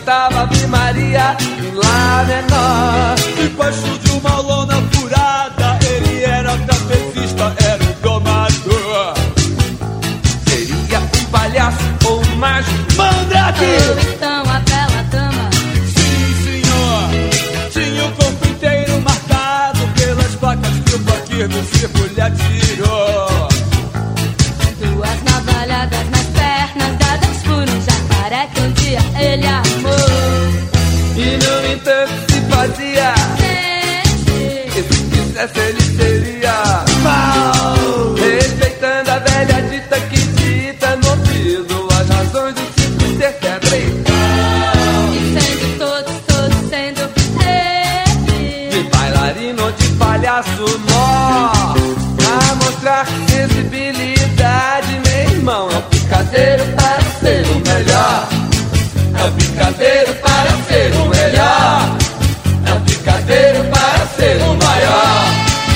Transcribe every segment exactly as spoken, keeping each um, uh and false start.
cantava Ave Maria em Lá menor. Debaixo de uma lona furada, ele era trapezista, era o domador. Seria um palhaço ou um mágico? Mandrake! Ou então a bela dama. Sim, senhor. Tinha o corpo inteiro marcado pelas placas que o fakir do circo lhe atirou. Duas navalhadas nas pernas dadas por um jacaré que um dia ele amou. E no entanto se fazia. E se quisesse ele seria Mal! respeitando a velha dita que dita no ouvido as razões do circo ser teatral. E sendo todos, todos sendo ele. De bailarino ou de palhaço mó, pra mostrar sensibilidade, meu irmão. É um picadeiro para ser o melhor. É um picadeiro para ser o melhor. É um picadeiro para ser o maior.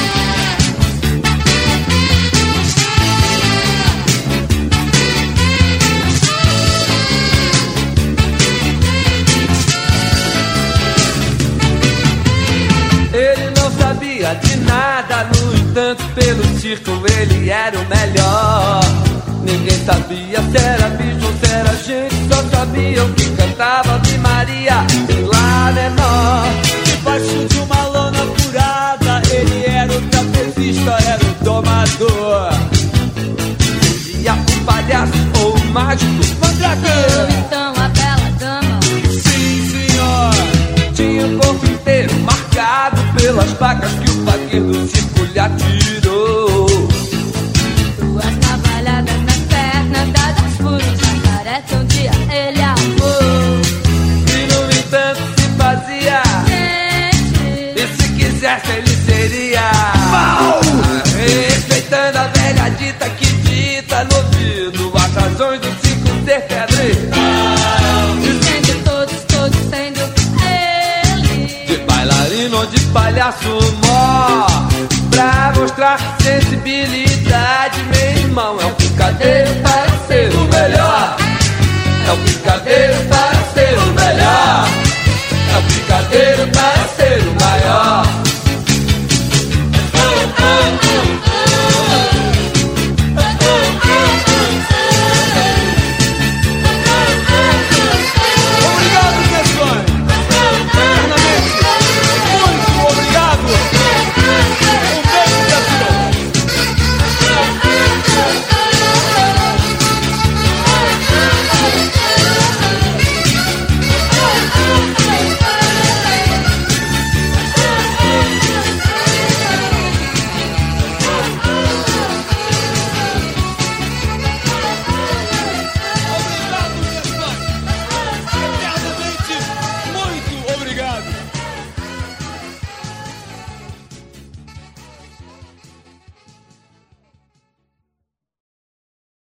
Ele não sabia de nada, no entanto, pelo circo ele era o melhor. Ninguém sabia se era bicho ou se era gente, só sabiam que cantava Ave Maria em Lá menor. Debaixo de uma lona furada, ele era o trapezista, era o domador. Seria um palhaço ou um mágico? Ou Mandrake! então a bela dama. Sim, senhor. Tinha o corpo inteiro marcado pelas facas que o fakir do circo lhe atirou. Duas navalhadas nas pernas dadas por um jacaré que um dia ele amou. E no entanto se fazia. E se quisesse ele seria Mal! respeitando a velha dita que dita no ouvido as razões do circo ser teatral. E sendo todos, todos sendo ele. De bailarino ou de palhaço mó, pra mostrar sensibilidade, meu irmão. É um picadeiro para